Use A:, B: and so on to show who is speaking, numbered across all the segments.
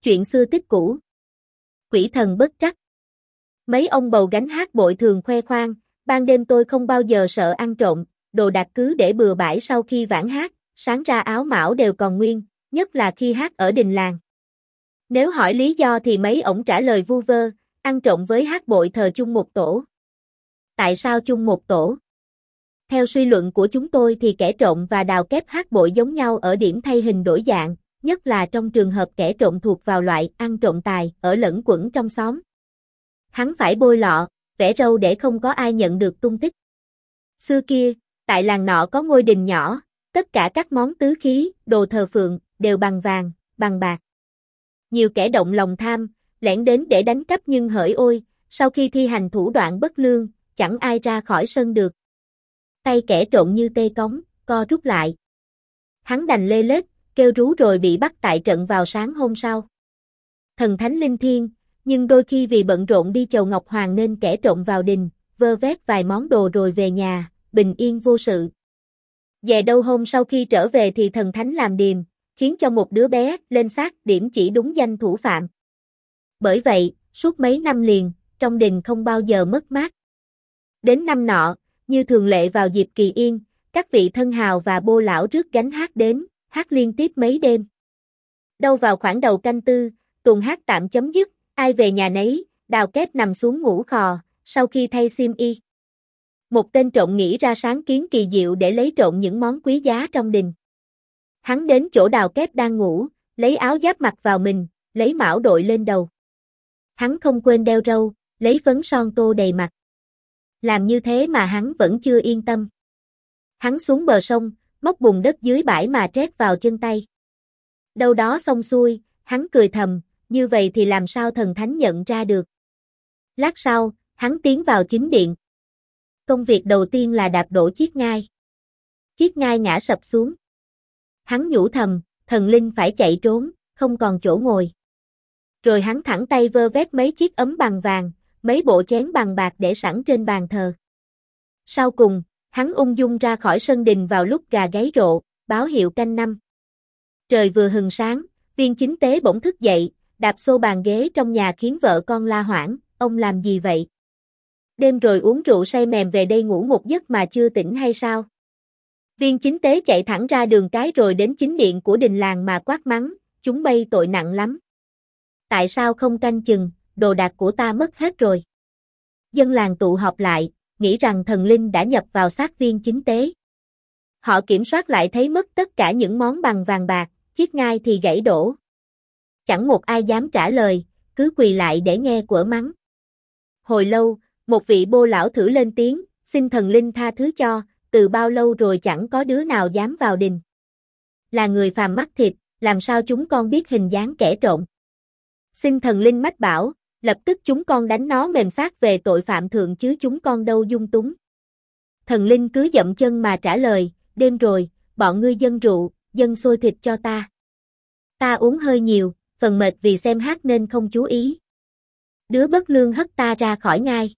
A: Chuyện xưa tích cũ. Quỷ thần bất trắc. Mấy ông bầu gánh hát bội thường khoe khoang, ban đêm tôi không bao giờ sợ ăn trộm, đồ đạc cứ để bừa bãi sau khi vãn hát, sáng ra áo mão đều còn nguyên, nhất là khi hát ở đình làng. Nếu hỏi lý do thì mấy ổng trả lời vu vơ, ăn trộm với hát bội thờ chung một tổ. Tại sao chung một tổ? Theo suy luận của chúng tôi thì kẻ trộm và đào kép hát bội giống nhau ở điểm thay hình đổi dạng, nhất là trong trường hợp kẻ trộm thuộc vào loại ăn trộm tài, ở lẫn quẩn trong xóm. Hắn phải bôi lọ, vẽ râu để không có ai nhận được tung tích. Xưa kia, tại làng nọ có ngôi đình nhỏ, tất cả các món tứ khí, đồ thờ phượng, đều bằng vàng, bằng bạc. Nhiều kẻ động lòng tham, lẻn đến để đánh cắp nhưng hỡi ôi, sau khi thi hành thủ đoạn bất lương, chẳng ai ra khỏi sân được. Tay kẻ trộm như tê cống, co rút lại. Hắn đành lê lết, kêu rú rồi bị bắt tại trận vào sáng hôm sau. Thần thánh linh thiêng, nhưng đôi khi vì bận rộn đi chầu Ngọc Hoàng nên kẻ trộm vào đình, vơ vét vài món đồ rồi về nhà, bình yên vô sự. Về đâu hôm sau khi trở về thì thần thánh làm điềm, khiến cho một đứa bé lên xác điểm chỉ đúng danh thủ phạm. Bởi vậy, suốt mấy năm liền, trong đình không bao giờ mất mát. Đến năm nọ, như thường lệ vào dịp kỳ yên, các vị thân hào và bô lão rước gánh hát đến, hát liên tiếp mấy đêm. Đâu vào khoảng đầu canh tư, tuần hát tạm chấm dứt, ai về nhà nấy, đào kép nằm xuống ngủ khò, sau khi thay xiêm y. Một tên trộm nghĩ ra sáng kiến kỳ diệu để lấy trộm những món quý giá trong đình. Hắn đến chỗ đào kép đang ngủ, lấy áo giáp mặc vào mình, lấy mão đội lên đầu. Hắn không quên đeo râu, lấy phấn son tô đầy mặt. Làm như thế mà hắn vẫn chưa yên tâm. Hắn xuống bờ sông, móc bùn đất dưới bãi mà trét vào chân tay. Đâu đó xong xuôi, hắn cười thầm, như vậy thì làm sao thần thánh nhận ra được. Lát sau, hắn tiến vào chính điện. Công việc đầu tiên là đạp đổ chiếc ngai. Chiếc ngai ngã sập xuống. Hắn nhủ thầm, thần linh phải chạy trốn, không còn chỗ ngồi. Rồi hắn thẳng tay vơ vét mấy chiếc ấm bằng vàng, mấy bộ chén bằng bạc để sẵn trên bàn thờ. Sau cùng, hắn ung dung ra khỏi sân đình vào lúc gà gáy rộ, báo hiệu canh năm. Trời vừa hừng sáng, viên chính tế bỗng thức dậy, đạp xô bàn ghế trong nhà khiến vợ con la hoảng, ông làm gì vậy? Đêm rồi uống rượu say mềm về đây ngủ một giấc mà chưa tỉnh hay sao? Viên chính tế chạy thẳng ra đường cái rồi đến chính điện của đình làng mà quát mắng, chúng bay tội nặng lắm. Tại sao không canh chừng, đồ đạc của ta mất hết rồi. Dân làng tụ họp lại, nghĩ rằng thần linh đã nhập vào xác viên chính tế. Họ kiểm soát lại thấy mất tất cả những món bằng vàng bạc, chiếc ngai thì gãy đổ. Chẳng một ai dám trả lời, cứ quỳ lại để nghe quở mắng. Hồi lâu, một vị bô lão thử lên tiếng, xin thần linh tha thứ cho, từ bao lâu rồi chẳng có đứa nào dám vào đình. Là người phàm mắt thịt, làm sao chúng con biết hình dáng kẻ trộm. Xin thần linh mách bảo, lập tức chúng con đánh nó mềm xác về tội phạm thượng chứ chúng con đâu dung túng. Thần linh cứ dậm chân mà trả lời, đêm rồi, bọn ngươi dâng rượu, dâng xôi thịt cho ta. Ta uống hơi nhiều, phần mệt vì xem hát nên không chú ý. Đứa bất lương hất ta ra khỏi ngai.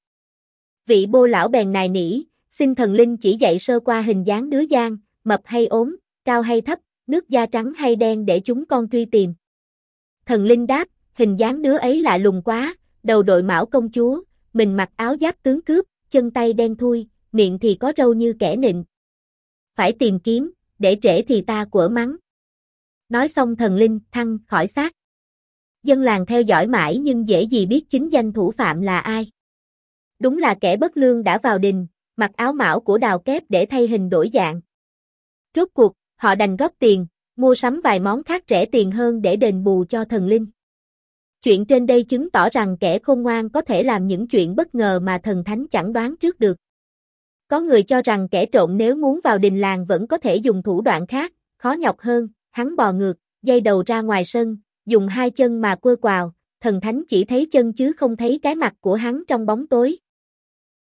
A: Vị bô lão bèn nài nỉ, xin thần linh chỉ dạy sơ qua hình dáng đứa gian, mập hay ốm, cao hay thấp, nước da trắng hay đen để chúng con truy tìm. Thần linh đáp, hình dáng đứa ấy lạ lùng quá, đầu đội mão công chúa, mình mặc áo giáp tướng cướp, chân tay đen thui, miệng thì có râu như kẻ nịnh. Phải tìm kiếm, để trễ thì ta quở mắng. Nói xong thần linh thăng khỏi xác. Dân làng theo dõi mãi nhưng dễ gì biết chính danh thủ phạm là ai. Đúng là kẻ bất lương đã vào đình, mặc áo mão của đào kép để thay hình đổi dạng. Rốt cuộc, họ đành góp tiền, mua sắm vài món khác rẻ tiền hơn để đền bù cho thần linh. Chuyện trên đây chứng tỏ rằng kẻ khôn ngoan có thể làm những chuyện bất ngờ mà thần thánh chẳng đoán trước được. Có người cho rằng kẻ trộm nếu muốn vào đình làng vẫn có thể dùng thủ đoạn khác, khó nhọc hơn, hắn bò ngược, giây đầu ra ngoài sân, dùng hai chân mà quơ quào, thần thánh chỉ thấy chân chứ không thấy cái mặt của hắn trong bóng tối.